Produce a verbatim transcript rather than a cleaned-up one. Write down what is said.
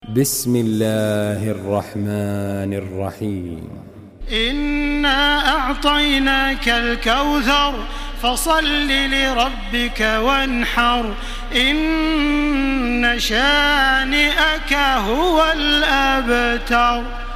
بسم الله الرحمن الرحيم إنا أعطيناك الكوثر فصل لربك وانحر إن شانئك هو الأبتر.